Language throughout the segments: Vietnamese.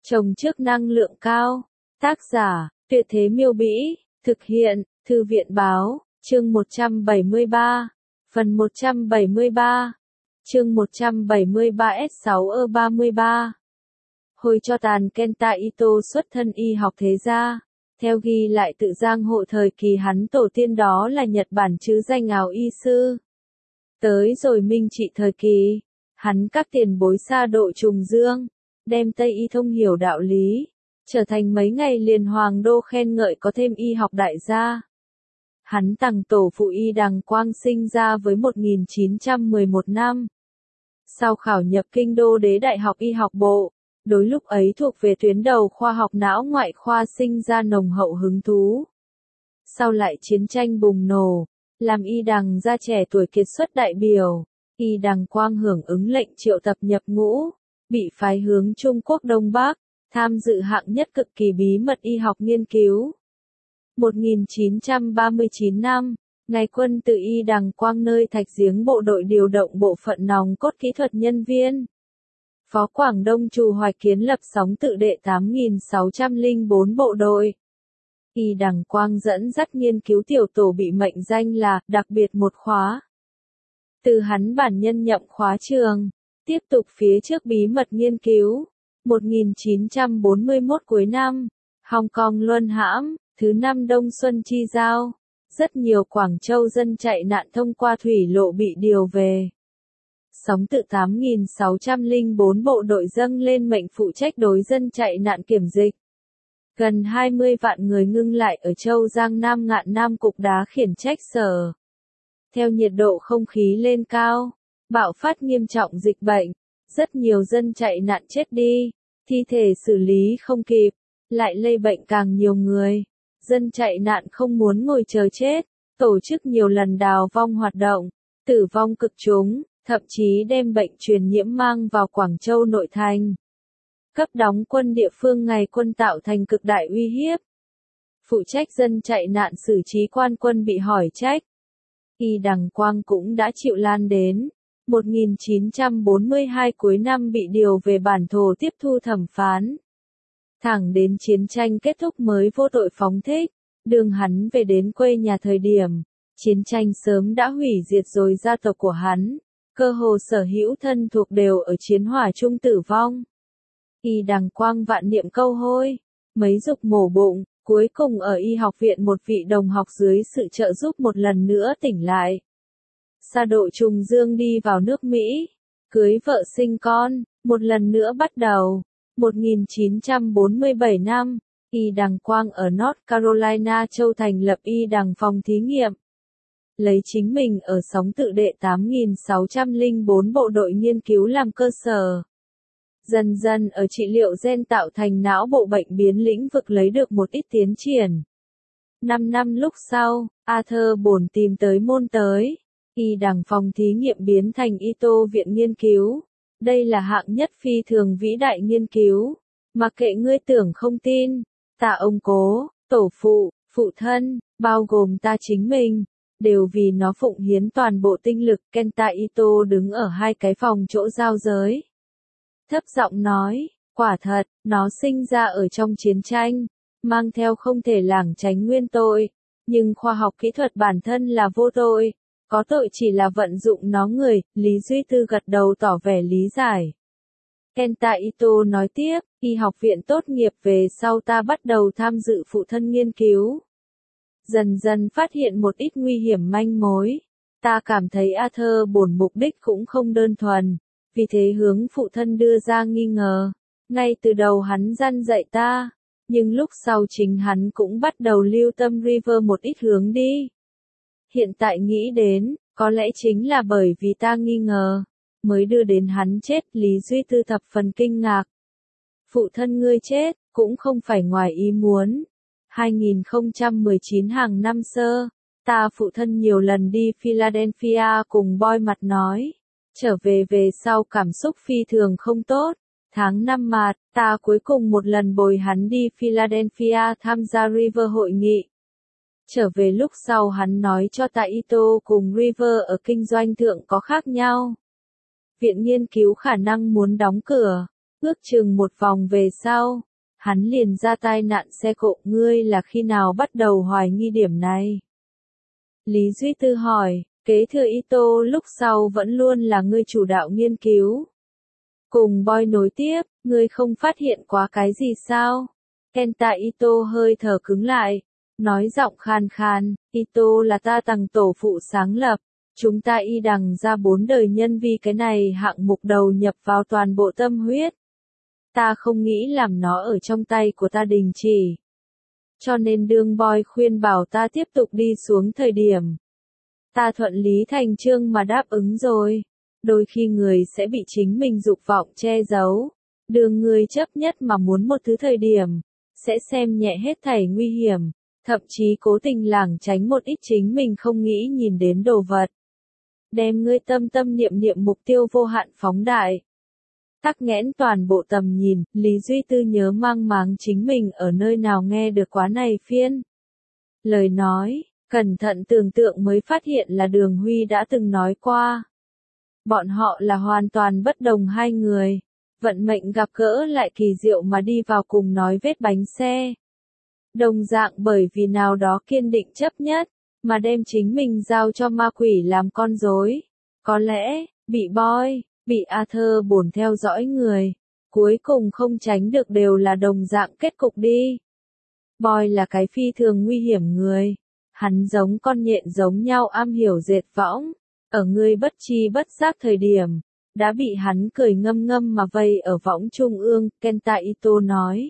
Trồng trước năng lượng cao. Tác giả, Tuyệt Thế Miêu Bĩ. Thực hiện, Thư viện Báo. Chương 173. Phần 173. Chương 173S6E33. Hồi cho tàn Kenta Ito xuất thân y học thế gia. Theo ghi lại tự giang hộ thời kỳ hắn tổ tiên đó là Nhật Bản chứ danh áo y sư. Tới rồi Minh Trị thời kỳ, hắn các tiền bối xa độ trùng dương, đem Tây y thông hiểu đạo lý, trở thành mấy ngày liền hoàng đô khen ngợi có thêm y học đại gia. Hắn tằng tổ phụ y Đằng Quang sinh ra với 1911 năm. Sau khảo nhập kinh đô đế đại học y học bộ, đối lúc ấy thuộc về tuyến đầu khoa học não ngoại khoa sinh ra nồng hậu hứng thú. Sau lại chiến tranh bùng nổ, làm y Đằng ra trẻ tuổi kiệt xuất đại biểu, y Đằng Quang hưởng ứng lệnh triệu tập nhập ngũ, bị phái hướng Trung Quốc Đông Bắc, tham dự hạng nhất cực kỳ bí mật y học nghiên cứu. 1939 năm, ngày quân tự y Đằng Quang nơi Thạch Giếng bộ đội điều động bộ phận nòng cốt kỹ thuật nhân viên. Phó Quảng Đông Trù Hoài Kiến lập sóng tự đệ 8604 bộ đội. Y Đằng Quang dẫn dắt nghiên cứu tiểu tổ bị mệnh danh là đặc biệt một khóa. Từ hắn bản nhân nhậm khóa trường, tiếp tục phía trước bí mật nghiên cứu. 1941 cuối năm, Hồng Kông luân hãm, thứ năm Đông Xuân chi giao, rất nhiều Quảng Châu dân chạy nạn thông qua thủy lộ bị điều về. Sóng tự 8604 bộ đội dâng lên mệnh phụ trách đối dân chạy nạn kiểm dịch. Gần 20 vạn người ngưng lại ở Châu Giang Nam Ngạn Nam Cục Đá khiển trách sở. Theo nhiệt độ không khí lên cao, bạo phát nghiêm trọng dịch bệnh, rất nhiều dân chạy nạn chết đi, thi thể xử lý không kịp, lại lây bệnh càng nhiều người. Dân chạy nạn không muốn ngồi chờ chết, tổ chức nhiều lần đào vong hoạt động, tử vong cực chúng, thậm chí đem bệnh truyền nhiễm mang vào Quảng Châu nội thành. Cấp đóng quân địa phương ngày quân tạo thành cực đại uy hiếp. Phụ trách dân chạy nạn xử trí quan quân bị hỏi trách. Y Đằng Quang cũng đã chịu lan đến. 1942 cuối năm bị điều về bản thổ tiếp thu thẩm phán. Thẳng đến chiến tranh kết thúc mới vô tội phóng thích. Đường hắn về đến quê nhà thời điểm, chiến tranh sớm đã hủy diệt rồi gia tộc của hắn. Cơ hồ sở hữu thân thuộc đều ở chiến hỏa chung tử vong. Y Đằng Quang vạn niệm câu hôi, mấy dục mổ bụng, cuối cùng ở y học viện một vị đồng học dưới sự trợ giúp một lần nữa tỉnh lại. Xa độ trùng dương đi vào nước Mỹ, cưới vợ sinh con, một lần nữa bắt đầu. 1947 năm, Y Đằng Quang ở North Carolina châu thành lập Y Đằng phòng thí nghiệm. Lấy chính mình ở sóng tự đệ 8604 bộ đội nghiên cứu làm cơ sở. Dần dần ở trị liệu gen tạo thành não bộ bệnh biến lĩnh vực lấy được một ít tiến triển. 5 năm lúc sau, Arthur Bổn tìm tới môn tới. Y Đằng phòng thí nghiệm biến thành Ito viện nghiên cứu. Đây là hạng nhất phi thường vĩ đại nghiên cứu. Mặc kệ ngươi tưởng không tin, ta ông cố, tổ phụ, phụ thân, bao gồm ta chính mình, đều vì nó phụng hiến toàn bộ tinh lực. Kenta Ito đứng ở hai cái phòng chỗ giao giới. Thấp giọng nói, quả thật, nó sinh ra ở trong chiến tranh, mang theo không thể lảng tránh nguyên tội, nhưng khoa học kỹ thuật bản thân là vô tội, có tội chỉ là vận dụng nó người. Lý Duy Tư gật đầu tỏ vẻ lý giải. Kenta Ito nói tiếp, y học viện tốt nghiệp về sau ta bắt đầu tham dự phụ thân nghiên cứu. Dần dần phát hiện một ít nguy hiểm manh mối. Ta cảm thấy Arthur Bổn mục đích cũng không đơn thuần, vì thế hướng phụ thân đưa ra nghi ngờ. Ngay từ đầu hắn răn dạy ta, nhưng lúc sau chính hắn cũng bắt đầu lưu tâm River một ít hướng đi. Hiện tại nghĩ đến, có lẽ chính là bởi vì ta nghi ngờ, mới đưa đến hắn chết. Lý Duy Tư thập phần kinh ngạc. Phụ thân ngươi chết, cũng không phải ngoài ý muốn. 2019 hàng năm sơ, ta phụ thân nhiều lần đi Philadelphia cùng Boy mặt nói. Trở về sau cảm xúc phi thường không tốt. Tháng 5 mạt, ta cuối cùng một lần bồi hắn đi Philadelphia tham gia River hội nghị. Trở về lúc sau hắn nói cho ta Ito cùng River ở kinh doanh thượng có khác nhau. Viện nghiên cứu khả năng muốn đóng cửa. Ước chừng một vòng về sau, hắn liền ra tai nạn xe cộ. Ngươi là khi nào bắt đầu hoài nghi điểm này? Lý Duy Tư hỏi, kế thừa Ito lúc sau vẫn luôn là ngươi chủ đạo nghiên cứu. Cùng Boy nối tiếp, ngươi không phát hiện quá cái gì sao? Kenta Ito hơi thở cứng lại, nói giọng khan khan, Ito là ta tầng tổ phụ sáng lập. Chúng ta y đằng ra 4 đời nhân vì cái này hạng mục đầu nhập vào toàn bộ tâm huyết. Ta không nghĩ làm nó ở trong tay của ta đình chỉ. Cho nên đương Boy khuyên bảo ta tiếp tục đi xuống thời điểm. Ta thuận lý thành chương mà đáp ứng rồi. Đôi khi người sẽ bị chính mình dục vọng che giấu. Đường người chấp nhất mà muốn một thứ thời điểm, sẽ xem nhẹ hết thảy nguy hiểm, thậm chí cố tình lảng tránh một ít chính mình không nghĩ nhìn đến đồ vật. Đem ngươi tâm tâm niệm niệm mục tiêu vô hạn phóng đại. Tắc nghẽn toàn bộ tầm nhìn, Lý Duy Tư nhớ mang máng chính mình ở nơi nào nghe được quá này phiên. Lời nói, cẩn thận tưởng tượng mới phát hiện là Đường Huy đã từng nói qua. Bọn họ là hoàn toàn bất đồng hai người. Vận mệnh gặp gỡ lại kỳ diệu mà đi vào cùng nói vết bánh xe. Đồng dạng bởi vì nào đó kiên định chấp nhất, mà đem chính mình giao cho ma quỷ làm con rối. Có lẽ, bị Boy, bị Arthur bổn theo dõi người, cuối cùng không tránh được đều là đồng dạng kết cục đi. Boy là cái phi thường nguy hiểm người. Hắn giống con nhện giống nhau am hiểu dệt võng. Ở ngươi bất chi bất giác thời điểm, đã bị hắn cười ngâm ngâm mà vây ở võng trung ương, Kenta Ito nói.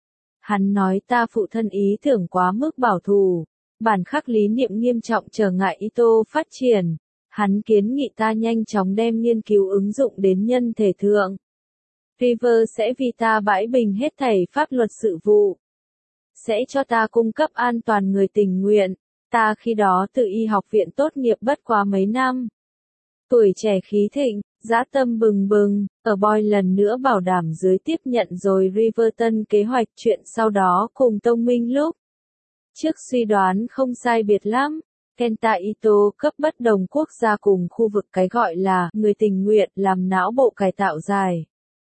Hắn nói ta phụ thân ý tưởng quá mức bảo thủ, bản khắc lý niệm nghiêm trọng trở ngại Ito phát triển. Hắn kiến nghị ta nhanh chóng đem nghiên cứu ứng dụng đến nhân thể thượng. River sẽ vì ta bãi bình hết thảy pháp luật sự vụ. Sẽ cho ta cung cấp an toàn người tình nguyện. Ta khi đó từ y học viện tốt nghiệp bất quá mấy năm. Tuổi trẻ khí thịnh, dã tâm bừng bừng, ở Boy lần nữa bảo đảm dưới tiếp nhận rồi Riverton kế hoạch chuyện sau đó cùng Tông Minh lúc. Trước suy đoán không sai biệt lắm, Kenta Ito cấp bất đồng quốc gia cùng khu vực cái gọi là người tình nguyện làm não bộ cải tạo dài.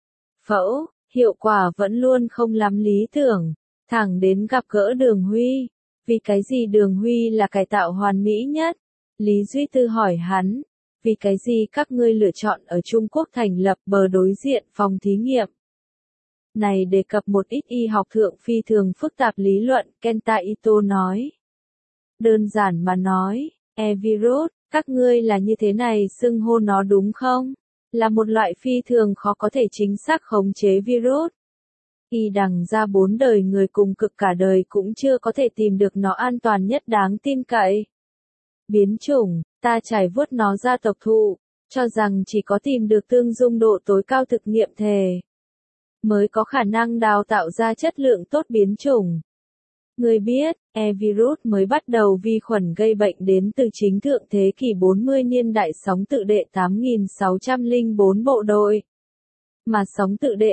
Phẫu, hiệu quả vẫn luôn không lắm lý tưởng, thẳng đến gặp gỡ Đường Huy. Vì cái gì Đường Huy là cải tạo hoàn mỹ nhất? Lý Duy Tư hỏi hắn. Vì cái gì các ngươi lựa chọn ở Trung Quốc thành lập bờ đối diện phòng thí nghiệm? Này đề cập một ít y học thượng phi thường phức tạp lý luận, Kenta Ito nói. Đơn giản mà nói, virus, các ngươi là như thế này xưng hô nó đúng không? Là một loại phi thường khó có thể chính xác khống chế virus. Y đằng ra 4 đời người cùng cực cả đời cũng chưa có thể tìm được nó an toàn nhất đáng tin cậy. Biến chủng, ta trải vuốt nó ra tộc thụ, cho rằng chỉ có tìm được tương dung độ tối cao thực nghiệm thể, mới có khả năng đào tạo ra chất lượng tốt biến chủng. Người biết, virus mới bắt đầu vi khuẩn gây bệnh đến từ chính thượng thế kỷ 40 niên đại sóng tự đệ 8604 bộ đội. Mà sóng tự đệ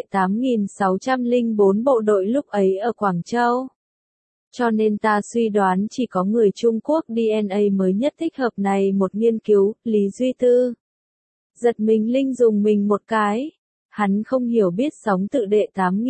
8604 bộ đội lúc ấy ở Quảng Châu. Cho nên ta suy đoán chỉ có người Trung Quốc DNA mới nhất thích hợp này một nghiên cứu, Lý Duy Tư. Giật mình linh dùng mình một cái. Hắn không hiểu biết sóng tự đệ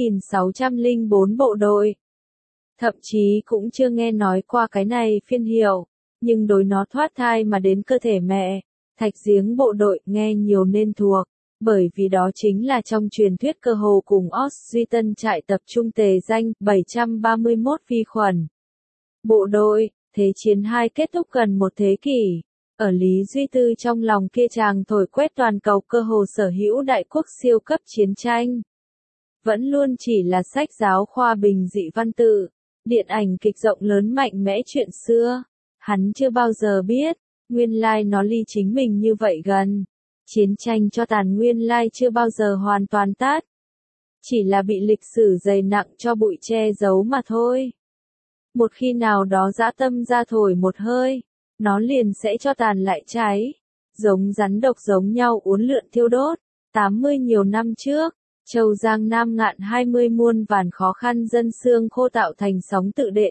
8604 bộ đội. Thậm chí cũng chưa nghe nói qua cái này phiên hiệu, nhưng đối nó thoát thai mà đến cơ thể mẹ, thạch giếng bộ đội nghe nhiều nên thuộc. Bởi vì đó chính là trong truyền thuyết cơ hồ cùng Duy Tân trại tập trung tề danh 731 vi khuẩn. Bộ đội, Thế chiến 2 kết thúc gần một thế kỷ. Ở Lý Duy Tư trong lòng kia chàng thổi quét toàn cầu cơ hồ sở hữu đại quốc siêu cấp chiến tranh. Vẫn luôn chỉ là sách giáo khoa bình dị văn tự, điện ảnh kịch rộng lớn mạnh mẽ chuyện xưa. Hắn chưa bao giờ biết, nguyên lai nó ly chính mình như vậy gần. Chiến tranh cho tàn nguyên lai chưa bao giờ hoàn toàn tát. Chỉ là bị lịch sử dày nặng cho bụi che giấu mà thôi. Một khi nào đó dã tâm ra thổi một hơi, nó liền sẽ cho tàn lại cháy. Giống rắn độc giống nhau uốn lượn thiêu đốt. 80 nhiều năm trước, Châu Giang Nam ngạn 20 muôn vàn khó khăn dân xương khô tạo thành sóng tự đệ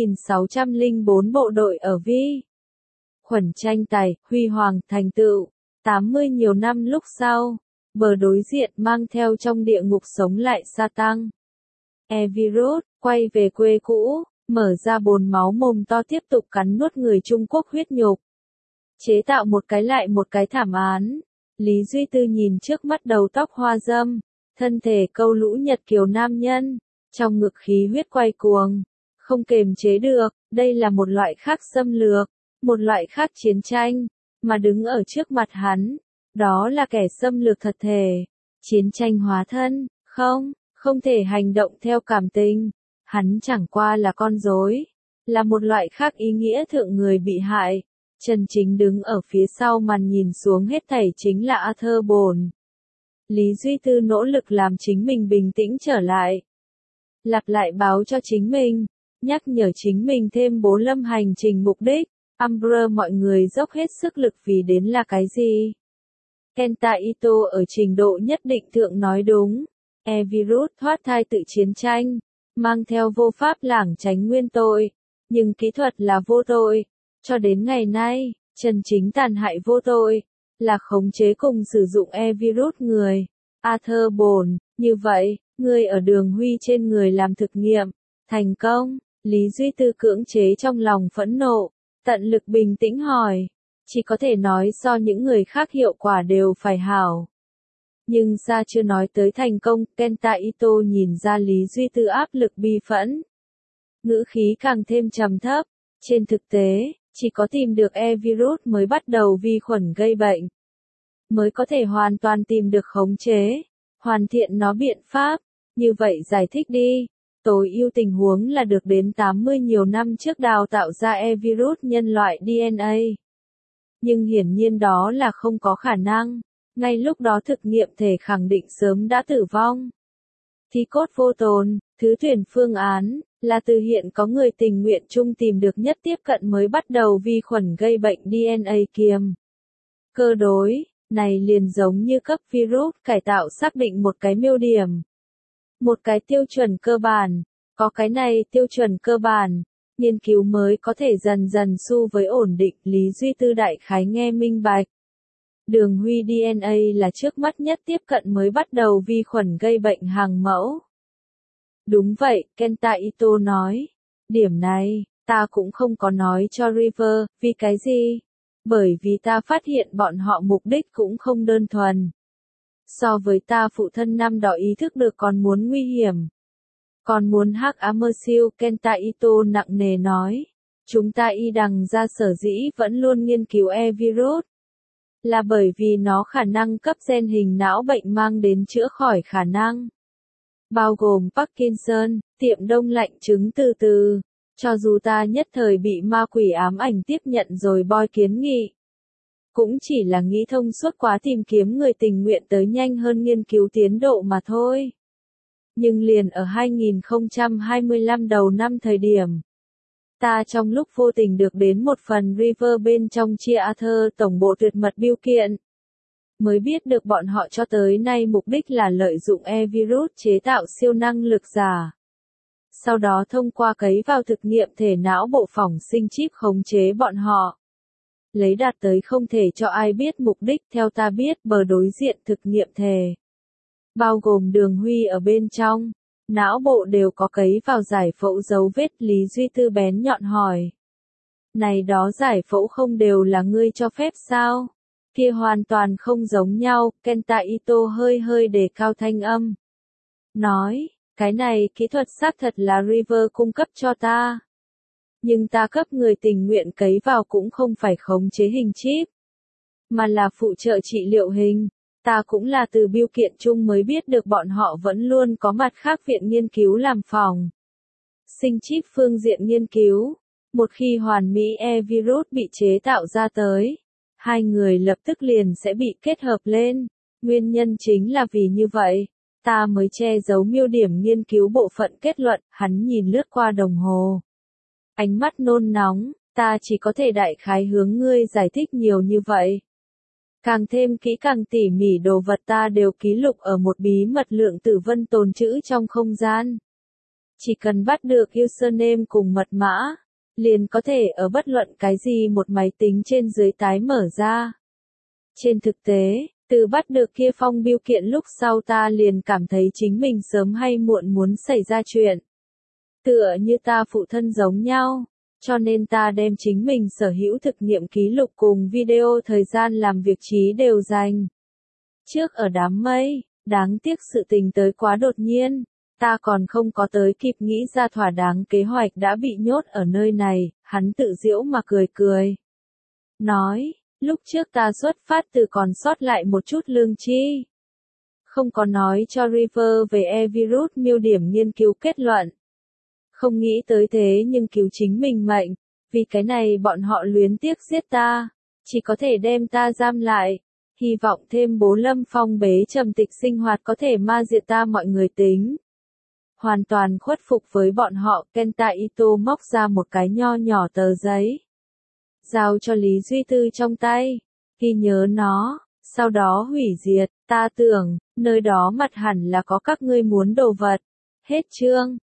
8604 bộ đội ở Vi. Khuẩn tranh tài, huy hoàng, thành tựu. 80 nhiều năm lúc sau, bờ đối diện mang theo trong địa ngục sống lại Satan. E-virus, quay về quê cũ, mở ra bồn máu mồm to tiếp tục cắn nuốt người Trung Quốc huyết nhục. Chế tạo một cái lại một cái thảm án. Lý Duy Tư nhìn trước mắt đầu tóc hoa râm, thân thể câu lũ Nhật kiều nam nhân, trong ngực khí huyết quay cuồng, không kềm chế được, đây là một loại khác xâm lược, một loại khác chiến tranh, mà đứng ở trước mặt hắn, đó là kẻ xâm lược thật thể, chiến tranh hóa thân, không thể hành động theo cảm tình, hắn chẳng qua là con rối, là một loại khác ý nghĩa thượng người bị hại. Chân chính đứng ở phía sau màn nhìn xuống hết thảy chính là Arthur Bồn. Lý Duy Tư nỗ lực làm chính mình bình tĩnh trở lại. Lặp lại báo cho chính mình, nhắc nhở chính mình thêm bố lâm hành trình mục đích, Umbrella mọi người dốc hết sức lực vì đến là cái gì. Kenta Ito ở trình độ nhất định thượng nói đúng, E-virus thoát thai tự chiến tranh, mang theo vô pháp lảng tránh nguyên tội, nhưng kỹ thuật là vô tội. Cho đến ngày nay, chân chính tàn hại vô tội, là khống chế cùng sử dụng E-virus người. Arthur Bồn, như vậy, người ở đường Huy trên người làm thực nghiệm, thành công, Lý Duy Tư cưỡng chế trong lòng phẫn nộ, tận lực bình tĩnh hỏi, chỉ có thể nói so những người khác hiệu quả đều phải hảo. Nhưng ra chưa nói tới thành công, Kenta Ito nhìn ra Lý Duy Tư áp lực bi phẫn. Ngữ khí càng thêm trầm thấp, trên thực tế, chỉ có tìm được E-virus mới bắt đầu vi khuẩn gây bệnh, mới có thể hoàn toàn tìm được khống chế, hoàn thiện nó biện pháp. Như vậy giải thích đi, tối ưu tình huống là được đến 80 nhiều năm trước đào tạo ra E-virus nhân loại DNA. Nhưng hiển nhiên đó là không có khả năng, ngay lúc đó thực nghiệm thể khẳng định sớm đã tử vong. Thi cốt vô tồn, thứ tuyển phương án, là từ hiện có người tình nguyện chung tìm được nhất tiếp cận mới bắt đầu vi khuẩn gây bệnh DNA kiềm. Cơ đối, này liền giống như cấp virus cải tạo xác định một cái miêu điểm. Một cái tiêu chuẩn cơ bản, có cái này tiêu chuẩn cơ bản, nghiên cứu mới có thể dần dần xu với ổn định. Lý Duy Tư đại khái nghe minh bạch. Đường Huy DNA là trước mắt nhất tiếp cận mới bắt đầu vi khuẩn gây bệnh hàng mẫu. Đúng vậy, Kenta Ito nói. Điểm này, ta cũng không có nói cho River, vì cái gì? Bởi vì ta phát hiện bọn họ mục đích cũng không đơn thuần. So với ta phụ thân năm đó ý thức được còn muốn nguy hiểm. Còn muốn hắc ám mơ siêu, Kenta Ito nặng nề nói. Chúng ta y đằng ra sở dĩ vẫn luôn nghiên cứu E-virus. Là bởi vì nó khả năng cấp gen hình não bệnh mang đến chữa khỏi khả năng. Bao gồm Parkinson, tiệm đông lạnh chứng từ từ. Cho dù ta nhất thời bị ma quỷ ám ảnh tiếp nhận rồi boi kiến nghị. Cũng chỉ là nghĩ thông suốt quá tìm kiếm người tình nguyện tới nhanh hơn nghiên cứu tiến độ mà thôi. Nhưng liền ở 2025 đầu năm thời điểm. Ta trong lúc vô tình được đến một phần River bên trong chia Arthur tổng bộ tuyệt mật bưu kiện. Mới biết được bọn họ cho tới nay mục đích là lợi dụng E-virus chế tạo siêu năng lực giả. Sau đó thông qua cấy vào thực nghiệm thể não bộ phỏng sinh chip khống chế bọn họ. Lấy đạt tới không thể cho ai biết mục đích theo ta biết bờ đối diện thực nghiệm thể. Bao gồm đường Huy ở bên trong. Não bộ đều có cấy vào giải phẫu dấu vết. Lý Duy Tư bén nhọn hỏi. Này đó giải phẫu không đều là ngươi cho phép sao? Kia hoàn toàn không giống nhau, Kenta Ito hơi đề cao thanh âm. Nói, cái này kỹ thuật xác thật là River cung cấp cho ta. Nhưng ta cấp người tình nguyện cấy vào cũng không phải khống chế hình chip, mà là phụ trợ trị liệu hình. Ta cũng là từ bưu kiện chung mới biết được bọn họ vẫn luôn có mặt khác viện nghiên cứu làm phòng. Sinh chip phương diện nghiên cứu. Một khi hoàn mỹ E-virus bị chế tạo ra tới, hai người lập tức liền sẽ bị kết hợp lên. Nguyên nhân chính là vì như vậy, ta mới che giấu miêu điểm nghiên cứu bộ phận kết luận. Hắn nhìn lướt qua đồng hồ. Ánh mắt nôn nóng, ta chỉ có thể đại khái hướng ngươi giải thích nhiều như vậy. Càng thêm kỹ càng tỉ mỉ đồ vật ta đều ký lục ở một bí mật lượng tử vân tồn trữ trong không gian. Chỉ cần bắt được username cùng mật mã, liền có thể ở bất luận cái gì một máy tính trên dưới tái mở ra. Trên thực tế, Từ bắt được kia phong bưu kiện lúc sau ta liền cảm thấy chính mình sớm hay muộn muốn xảy ra chuyện. Tựa như ta phụ thân giống nhau, cho nên ta đem chính mình sở hữu thực nghiệm ký lục cùng video thời gian làm việc trí đều dành. Trước ở đám mây, đáng tiếc sự tình tới quá đột nhiên, ta còn không có tới kịp nghĩ ra thỏa đáng kế hoạch đã bị nhốt ở nơi này, hắn tự giễu mà cười cười. Nói, lúc trước ta xuất phát từ còn sót lại một chút lương tri. Không có nói cho River về e-virus miêu điểm nghiên cứu kết luận. Không nghĩ tới thế nhưng cứu chính mình mệnh, vì cái này bọn họ luyến tiếc giết ta, chỉ có thể đem ta giam lại, hy vọng thêm bố Lâm Phong bế trầm tịch sinh hoạt có thể ma diệt ta mọi người tính. Hoàn toàn khuất phục với bọn họ, Kenta Ito móc ra một cái nho nhỏ tờ giấy. Giao cho Lý Duy Tư trong tay, ghi nhớ nó, sau đó hủy diệt, ta tưởng, nơi đó mặt hẳn là có các ngươi muốn đồ vật. Hết chương.